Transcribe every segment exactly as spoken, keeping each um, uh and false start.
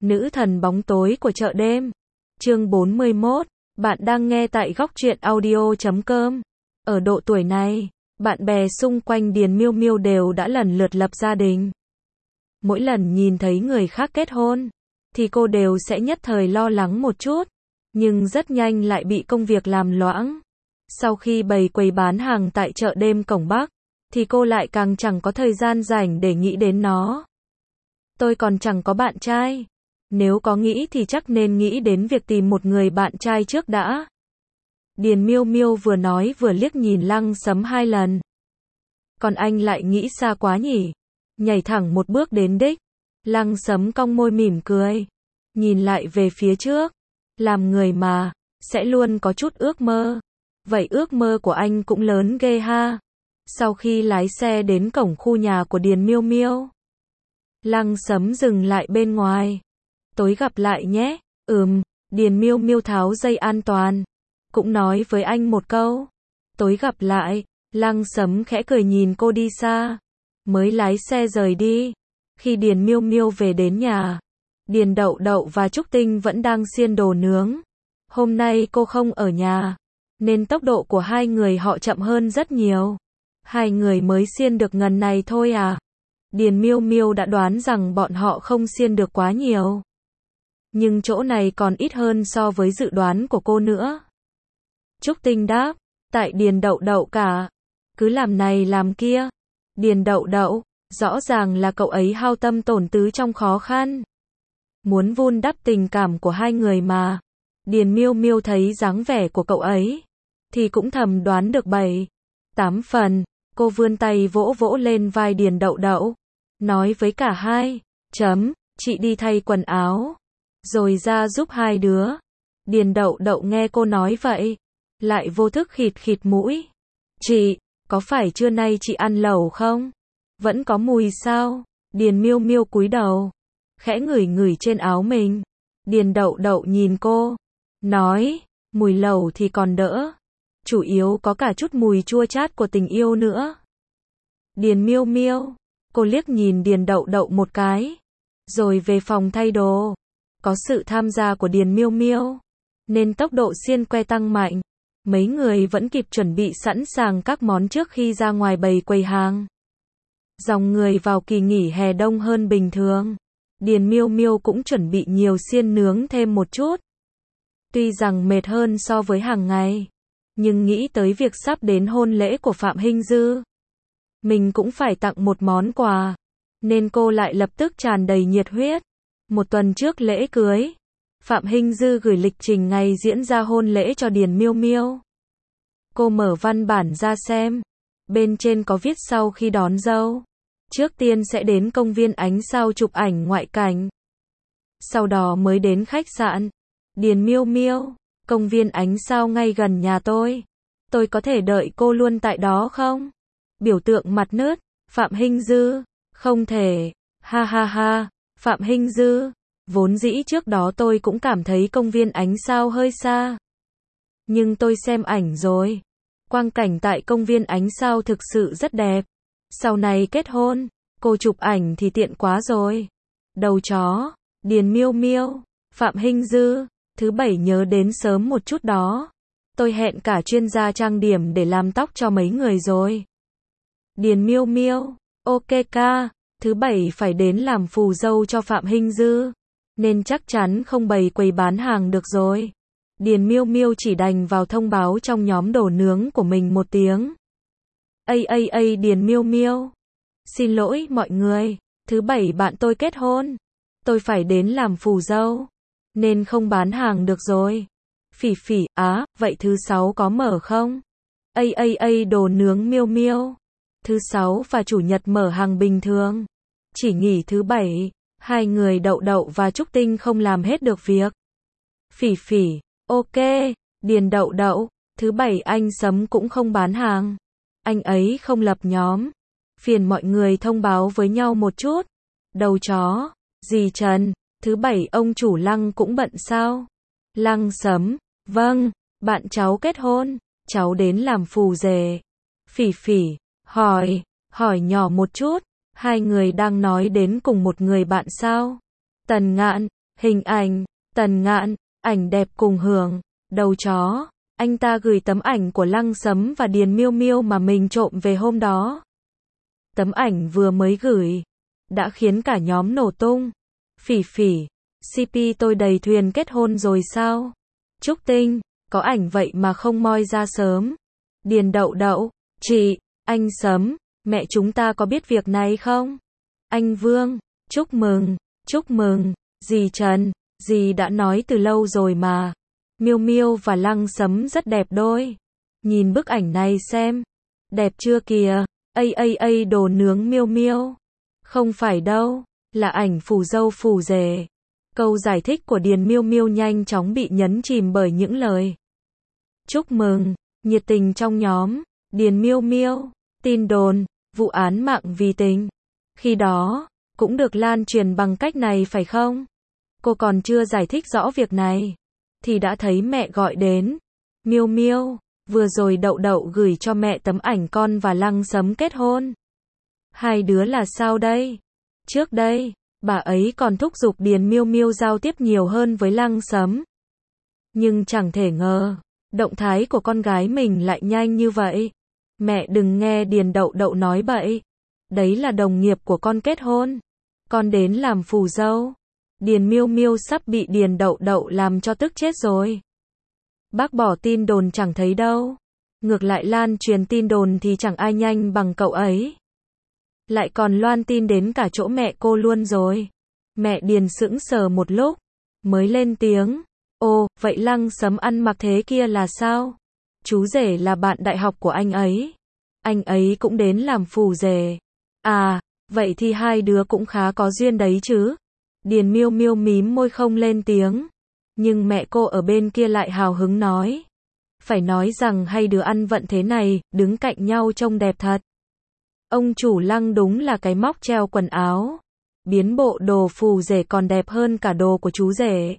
Nữ thần bóng tối của chợ đêm. Chương bốn mươi mốt. Bạn đang nghe tại góc truyện audio chấm com. Ở độ tuổi này, bạn bè xung quanh Điền Miêu Miêu đều đã lần lượt lập gia đình. Mỗi lần nhìn thấy người khác kết hôn, thì cô đều sẽ nhất thời lo lắng một chút, nhưng rất nhanh lại bị công việc làm loãng. Sau khi bày quầy bán hàng tại chợ đêm Cổng Bắc, thì cô lại càng chẳng có thời gian rảnh để nghĩ đến nó. Tôi còn chẳng có bạn trai. Nếu có nghĩ thì chắc nên nghĩ đến việc tìm một người bạn trai trước đã. Điền Miêu Miêu vừa nói vừa liếc nhìn Lăng Sấm hai lần. Còn anh lại nghĩ xa quá nhỉ? Nhảy thẳng một bước đến đích. Lăng Sấm cong môi mỉm cười. Nhìn lại về phía trước. Làm người mà, sẽ luôn có chút ước mơ. Vậy ước mơ của anh cũng lớn ghê ha. Sau khi lái xe đến cổng khu nhà của Điền Miêu Miêu, Lăng Sấm dừng lại bên ngoài. Tối gặp lại nhé. Ừm, Điền Miêu Miêu tháo dây an toàn, cũng nói với anh một câu. Tối gặp lại. Lăng Sấm khẽ cười nhìn cô đi xa, mới lái xe rời đi. Khi Điền Miêu Miêu về đến nhà, Điền Đậu Đậu và Trúc Tinh vẫn đang xiên đồ nướng. Hôm nay cô không ở nhà, nên tốc độ của hai người họ chậm hơn rất nhiều. Hai người mới xiên được ngần này thôi à? Điền Miêu Miêu đã đoán rằng bọn họ không xiên được quá nhiều. Nhưng chỗ này còn ít hơn so với dự đoán của cô nữa. Trúc Tinh đáp, tại Điền Đậu Đậu cả. Cứ làm này làm kia. Điền Đậu Đậu, rõ ràng là cậu ấy hao tâm tổn tứ trong khó khăn, muốn vun đắp tình cảm của hai người mà. Điền Miêu Miêu thấy dáng vẻ của cậu ấy, thì cũng thầm đoán được bảy, tám phần. Cô vươn tay vỗ vỗ lên vai Điền Đậu Đậu, nói với cả hai, chấm, chị đi thay quần áo, rồi ra giúp hai đứa. Điền Đậu Đậu nghe cô nói vậy, lại vô thức khịt khịt mũi. Chị, có phải trưa nay chị ăn lẩu không? Vẫn có mùi sao? Điền Miêu Miêu cúi đầu, khẽ ngửi ngửi trên áo mình. Điền Đậu Đậu nhìn cô, nói, mùi lẩu thì còn đỡ, chủ yếu có cả chút mùi chua chát của tình yêu nữa. Điền Miêu Miêu, cô liếc nhìn Điền Đậu Đậu một cái, rồi về phòng thay đồ. Có sự tham gia của Điền Miêu Miêu, nên tốc độ xiên que tăng mạnh. Mấy người vẫn kịp chuẩn bị sẵn sàng các món trước khi ra ngoài bày quầy hàng. Dòng người vào kỳ nghỉ hè đông hơn bình thường. Điền Miêu Miêu cũng chuẩn bị nhiều xiên nướng thêm một chút. Tuy rằng mệt hơn so với hàng ngày, nhưng nghĩ tới việc sắp đến hôn lễ của Phạm Hinh Dư, mình cũng phải tặng một món quà, nên cô lại lập tức tràn đầy nhiệt huyết. Một tuần trước lễ cưới, Phạm Hinh Dư gửi lịch trình ngày diễn ra hôn lễ cho Điền Miêu Miêu. Cô mở văn bản ra xem. Bên trên có viết sau khi đón dâu, trước tiên sẽ đến công viên Ánh Sao chụp ảnh ngoại cảnh, sau đó mới đến khách sạn. Điền Miêu Miêu, công viên Ánh Sao ngay gần nhà tôi. Tôi có thể đợi cô luôn tại đó không? Biểu tượng mặt nứt. Phạm Hinh Dư, không thể. Ha ha ha. Phạm Hinh Dư, vốn dĩ trước đó tôi cũng cảm thấy công viên Ánh Sao hơi xa, nhưng tôi xem ảnh rồi, quang cảnh tại công viên Ánh Sao thực sự rất đẹp. Sau này kết hôn, cô chụp ảnh thì tiện quá rồi. Đầu chó. Điền Miêu Miêu, Phạm Hinh Dư, thứ bảy nhớ đến sớm một chút đó. Tôi hẹn cả chuyên gia trang điểm để làm tóc cho mấy người rồi. Điền Miêu Miêu, ok ca, thứ bảy phải đến làm phù dâu cho Phạm Hinh Dư, nên chắc chắn không bày quầy bán hàng được rồi. Điền Miêu Miêu chỉ đành vào thông báo trong nhóm đồ nướng của mình một tiếng. Ây ây ây Điền Miêu Miêu, xin lỗi mọi người, thứ bảy bạn tôi kết hôn, tôi phải đến làm phù dâu, nên không bán hàng được rồi. Phỉ phỉ, á, vậy thứ sáu có mở không? Ây ây ây đồ nướng Miêu Miêu, thứ sáu và chủ nhật mở hàng bình thường, chỉ nghỉ thứ bảy. Hai người Đậu Đậu và Trúc Tinh không làm hết được việc. Phỉ phỉ, ok. Điền Đậu Đậu, thứ bảy anh Sấm cũng không bán hàng, anh ấy không lập nhóm, phiền mọi người thông báo với nhau một chút. Đầu chó. Dì Trần, thứ bảy ông chủ Lăng cũng bận sao? Lăng Sấm, vâng, bạn cháu kết hôn, cháu đến làm phù rể. Phỉ phỉ, hỏi, hỏi nhỏ một chút, hai người đang nói đến cùng một người bạn sao? Tần Ngạn, Hình ảnh, Tần Ngạn, ảnh đẹp cùng hưởng, đầu chó. Anh ta gửi tấm ảnh của Lăng Sấm và Điền Miêu Miêu mà mình trộm về hôm đó. Tấm ảnh vừa mới gửi, đã khiến cả nhóm nổ tung. Phỉ Phỉ, xê pê tôi đầy thuyền kết hôn rồi sao? Trúc Tinh, có ảnh vậy mà không moi ra sớm. Điền Đậu Đậu, chị, anh Sấm, mẹ chúng ta có biết việc này không? Anh Vương, chúc mừng, chúc mừng, dì Trần, dì đã nói từ lâu rồi mà. Miêu Miêu và Lăng Sấm rất đẹp đôi. Nhìn bức ảnh này xem. Đẹp chưa kìa? Ây ây ây đồ nướng Miêu Miêu. Không phải đâu, là ảnh phù dâu phù rể. Câu giải thích của Điền Miêu Miêu nhanh chóng bị nhấn chìm bởi những lời chúc mừng, nhiệt tình trong nhóm. Điền Miêu Miêu, tin đồn, vụ án mạng vì tình. Khi đó, cũng được lan truyền bằng cách này phải không? Cô còn chưa giải thích rõ việc này, thì đã thấy mẹ gọi đến. Miêu Miêu, vừa rồi Đậu Đậu gửi cho mẹ tấm ảnh con và Lăng Sấm kết hôn. Hai đứa là sao đây? Trước đây, bà ấy còn thúc giục Điền Miêu Miêu giao tiếp nhiều hơn với Lăng Sấm. Nhưng chẳng thể ngờ, động thái của con gái mình lại nhanh như vậy. Mẹ đừng nghe Điền Đậu Đậu nói bậy. Đấy là đồng nghiệp của con kết hôn. Con đến làm phù dâu. Điền Miêu Miêu sắp bị Điền Đậu Đậu làm cho tức chết rồi. Bác bỏ tin đồn chẳng thấy đâu. Ngược lại lan truyền tin đồn thì chẳng ai nhanh bằng cậu ấy. Lại còn loan tin đến cả chỗ mẹ cô luôn rồi. Mẹ Điền sững sờ một lúc, mới lên tiếng. Ồ, vậy Lăng Sấm ăn mặc thế kia là sao? Chú rể là bạn đại học của anh ấy. Anh ấy cũng đến làm phù rể. À, vậy thì hai đứa cũng khá có duyên đấy chứ. Điền Miêu Miêu mím môi không lên tiếng. Nhưng mẹ cô ở bên kia lại hào hứng nói. Phải nói rằng hai đứa ăn vận thế này, đứng cạnh nhau trông đẹp thật. Ông chủ Lăng đúng là cái móc treo quần áo. Biến bộ đồ phù rể còn đẹp hơn cả đồ của chú rể.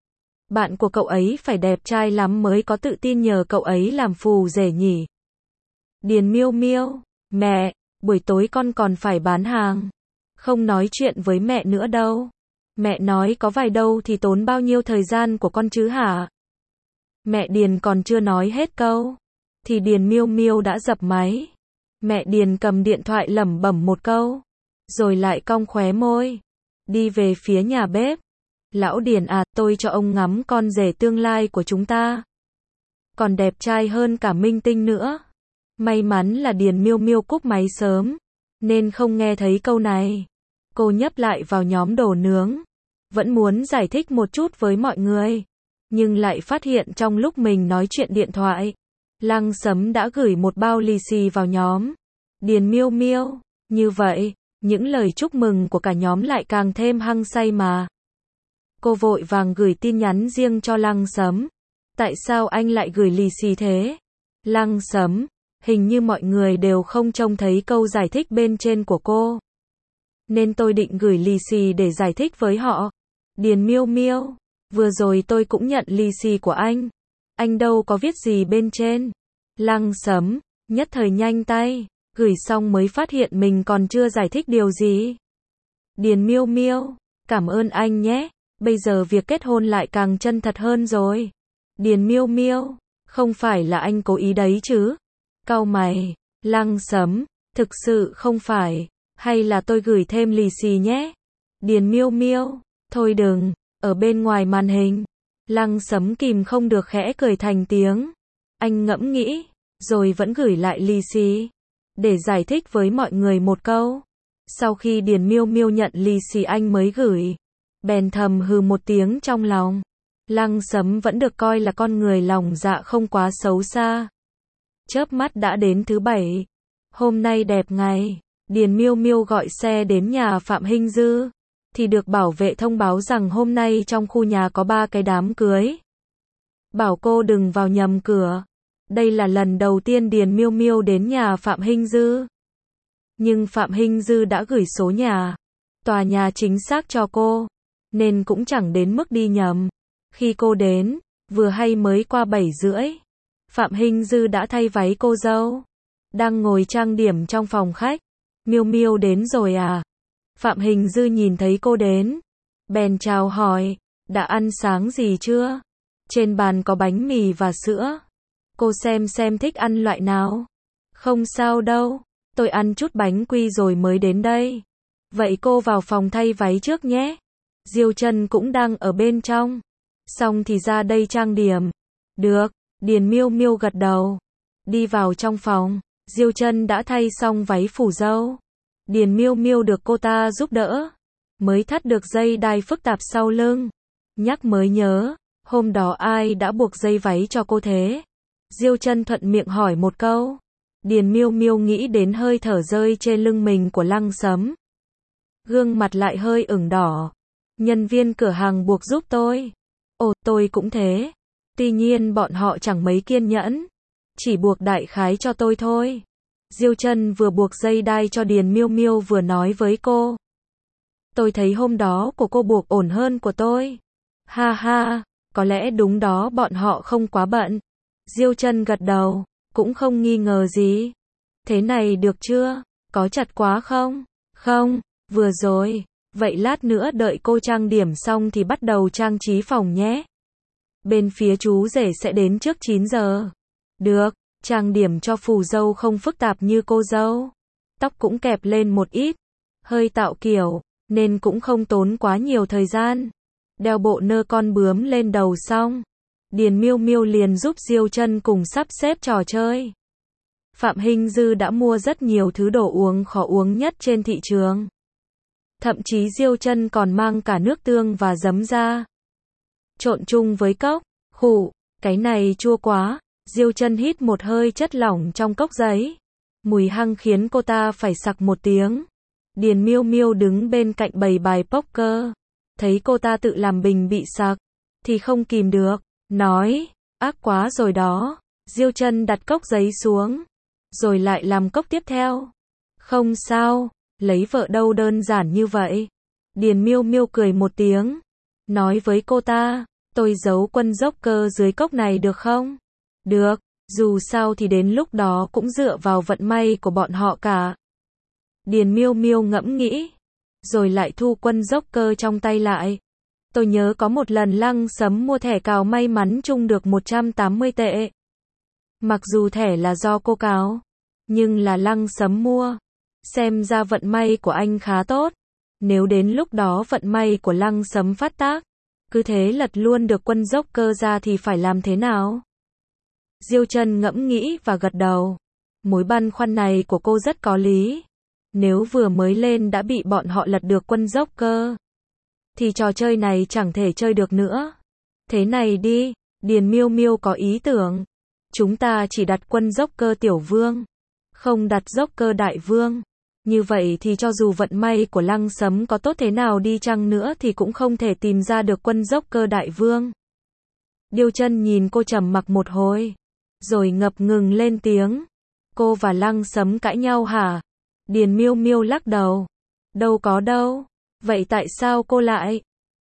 Bạn của cậu ấy phải đẹp trai lắm mới có tự tin nhờ cậu ấy làm phù rể nhỉ. Điền Miêu Miêu, mẹ, buổi tối con còn phải bán hàng. Không nói chuyện với mẹ nữa đâu. Mẹ nói có vài đâu thì tốn bao nhiêu thời gian của con chứ hả? Mẹ Điền còn chưa nói hết câu, thì Điền Miêu Miêu đã dập máy. Mẹ Điền cầm điện thoại lẩm bẩm một câu, rồi lại cong khóe môi, đi về phía nhà bếp. Lão Điền à, tôi cho ông ngắm con rể tương lai của chúng ta. Còn đẹp trai hơn cả minh tinh nữa. May mắn là Điền Miêu Miêu cúp máy sớm, nên không nghe thấy câu này. Cô nhấp lại vào nhóm đồ nướng. Vẫn muốn giải thích một chút với mọi người. Nhưng lại phát hiện trong lúc mình nói chuyện điện thoại, Lăng Sấm đã gửi một bao lì xì vào nhóm. Điền Miêu Miêu, như vậy, những lời chúc mừng của cả nhóm lại càng thêm hăng say mà. Cô vội vàng gửi tin nhắn riêng cho Lăng Sấm. Tại sao anh lại gửi lì xì thế? Lăng Sấm, hình như mọi người đều không trông thấy câu giải thích bên trên của cô. Nên tôi định gửi lì xì để giải thích với họ. Điền Miêu Miêu, vừa rồi tôi cũng nhận lì xì của anh. Anh đâu có viết gì bên trên. Lăng Sấm, nhất thời nhanh tay, gửi xong mới phát hiện mình còn chưa giải thích điều gì. Điền Miêu Miêu, cảm ơn anh nhé. Bây giờ việc kết hôn lại càng chân thật hơn rồi. Điền Miêu Miêu, không phải là anh cố ý đấy chứ? Cau mày, Lăng Sấm, thực sự không phải, hay là tôi gửi thêm lì xì nhé? Điền Miêu Miêu, thôi đừng, ở bên ngoài màn hình. Lăng Sấm kìm không được khẽ cười thành tiếng. Anh ngẫm nghĩ, rồi vẫn gửi lại lì xì, để giải thích với mọi người một câu. Sau khi Điền Miêu Miêu nhận lì xì anh mới gửi, bèn thầm hừ một tiếng trong lòng. Lăng Sấm vẫn được coi là con người lòng dạ không quá xấu xa. Chớp mắt đã đến thứ bảy. Hôm nay đẹp ngày, Điền Miêu Miêu gọi xe đến nhà Phạm Hinh Dư, thì được bảo vệ thông báo rằng hôm nay trong khu nhà có ba cái đám cưới. Bảo cô đừng vào nhầm cửa. Đây là lần đầu tiên Điền Miêu Miêu đến nhà Phạm Hinh Dư. Nhưng Phạm Hinh Dư đã gửi số nhà, tòa nhà chính xác cho cô, nên cũng chẳng đến mức đi nhầm. Khi cô đến, vừa hay mới qua bảy rưỡi, Phạm Hinh Dư đã thay váy cô dâu, đang ngồi trang điểm trong phòng khách. Miêu Miêu đến rồi à? Phạm Hinh Dư nhìn thấy cô đến, bèn chào hỏi. đã ăn sáng gì chưa? Trên bàn có bánh mì và sữa. Cô xem xem thích ăn loại nào. Không sao đâu, tôi ăn chút bánh quy rồi mới đến đây. Vậy cô vào phòng thay váy trước nhé. Diêu Trân cũng đang ở bên trong. Xong thì ra đây trang điểm. Được, Điền Miêu Miêu gật đầu. Đi vào trong phòng, Diêu Trân đã thay xong váy phủ dâu. Điền Miêu Miêu được cô ta giúp đỡ, mới thắt được dây đai phức tạp sau lưng. Nhắc mới nhớ, hôm đó ai đã buộc dây váy cho cô thế? Diêu Trân thuận miệng hỏi một câu. Điền Miêu Miêu nghĩ đến hơi thở rơi trên lưng mình của Lăng Sấm. Gương mặt lại hơi ửng đỏ. Nhân viên cửa hàng buộc giúp tôi. Ồ, tôi cũng thế. Tuy nhiên bọn họ chẳng mấy kiên nhẫn. Chỉ buộc đại khái cho tôi thôi. Diêu Trân vừa buộc dây đai cho Điền Miêu Miêu vừa nói với cô. Tôi thấy hôm đó của cô buộc ổn hơn của tôi. Ha ha, có lẽ đúng đó, bọn họ không quá bận. Diêu Trân gật đầu, cũng không nghi ngờ gì. Thế này được chưa? Có chặt quá không? Không, vừa rồi. Vậy lát nữa đợi cô trang điểm xong thì bắt đầu trang trí phòng nhé. Bên phía chú rể sẽ đến trước chín giờ. Được, trang điểm cho phù dâu không phức tạp như cô dâu. Tóc cũng kẹp lên một ít, hơi tạo kiểu, nên cũng không tốn quá nhiều thời gian. Đeo bộ nơ con bướm lên đầu xong, Điền Miêu Miêu liền giúp Diêu Trân cùng sắp xếp trò chơi. Phạm Hinh Dư đã mua rất nhiều thứ đồ uống khó uống nhất trên thị trường. Thậm chí Diêu Trân còn mang cả nước tương và giấm ra. Trộn chung với cốc, khụ, cái này chua quá. Diêu Trân hít một hơi chất lỏng trong cốc giấy. Mùi hăng khiến cô ta phải sặc một tiếng. Điền Miêu Miêu đứng bên cạnh bày bài poker. Thấy cô ta tự làm bình bị sặc, thì không kìm được, nói, ác quá rồi đó. Diêu Trân đặt cốc giấy xuống, rồi lại làm cốc tiếp theo. Không sao, lấy vợ đâu đơn giản như vậy. Điền Miêu Miêu cười một tiếng, nói với cô ta, tôi giấu quân dốc cơ dưới cốc này được không? Được, dù sao thì đến lúc đó cũng dựa vào vận may của bọn họ cả. Điền Miêu Miêu ngẫm nghĩ, rồi lại thu quân dốc cơ trong tay lại. Tôi nhớ có một lần Lăng Sấm mua thẻ cào may mắn chung được một trăm tám mươi tệ. Mặc dù thẻ là do cô cào, nhưng là Lăng Sấm mua. Xem ra vận may của anh khá tốt. Nếu đến lúc đó vận may của Lăng Sấm phát tác, cứ thế lật luôn được quân dốc cơ ra thì phải làm thế nào? Diêu Trân ngẫm nghĩ và gật đầu. Mối băn khoăn này của cô rất có lý. Nếu vừa mới lên đã bị bọn họ lật được quân dốc cơ, thì trò chơi này chẳng thể chơi được nữa. Thế này đi, Điền Miêu Miêu có ý tưởng. Chúng ta chỉ đặt quân dốc cơ tiểu vương, không đặt dốc cơ đại vương. Như vậy thì cho dù vận may của Lăng Sấm có tốt thế nào đi chăng nữa thì cũng không thể tìm ra được quân dốc cơ đại vương. Diêu Trân nhìn cô trầm mặc một hồi, rồi ngập ngừng lên tiếng. Cô và Lăng Sấm cãi nhau hả? Điền Miêu Miêu lắc đầu. Đâu có đâu. Vậy tại sao cô lại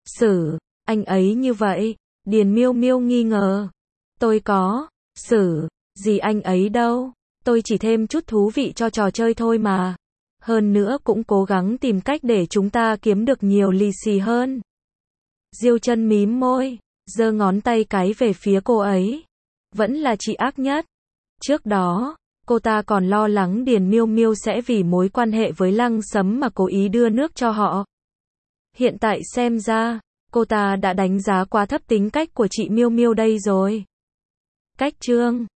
xử anh ấy như vậy? Điền Miêu Miêu nghi ngờ. Tôi có xử gì anh ấy đâu. Tôi chỉ thêm chút thú vị cho trò chơi thôi mà. Hơn nữa cũng cố gắng tìm cách để chúng ta kiếm được nhiều lì xì hơn. Diêu Trân mím môi, giơ ngón tay cái về phía cô ấy. Vẫn là chị ác nhất. Trước đó, cô ta còn lo lắng Điền Miêu Miêu sẽ vì mối quan hệ với Lăng Sấm mà cố ý đưa nước cho họ. Hiện tại xem ra, cô ta đã đánh giá quá thấp tính cách của chị Miêu Miêu đây rồi. Cách chương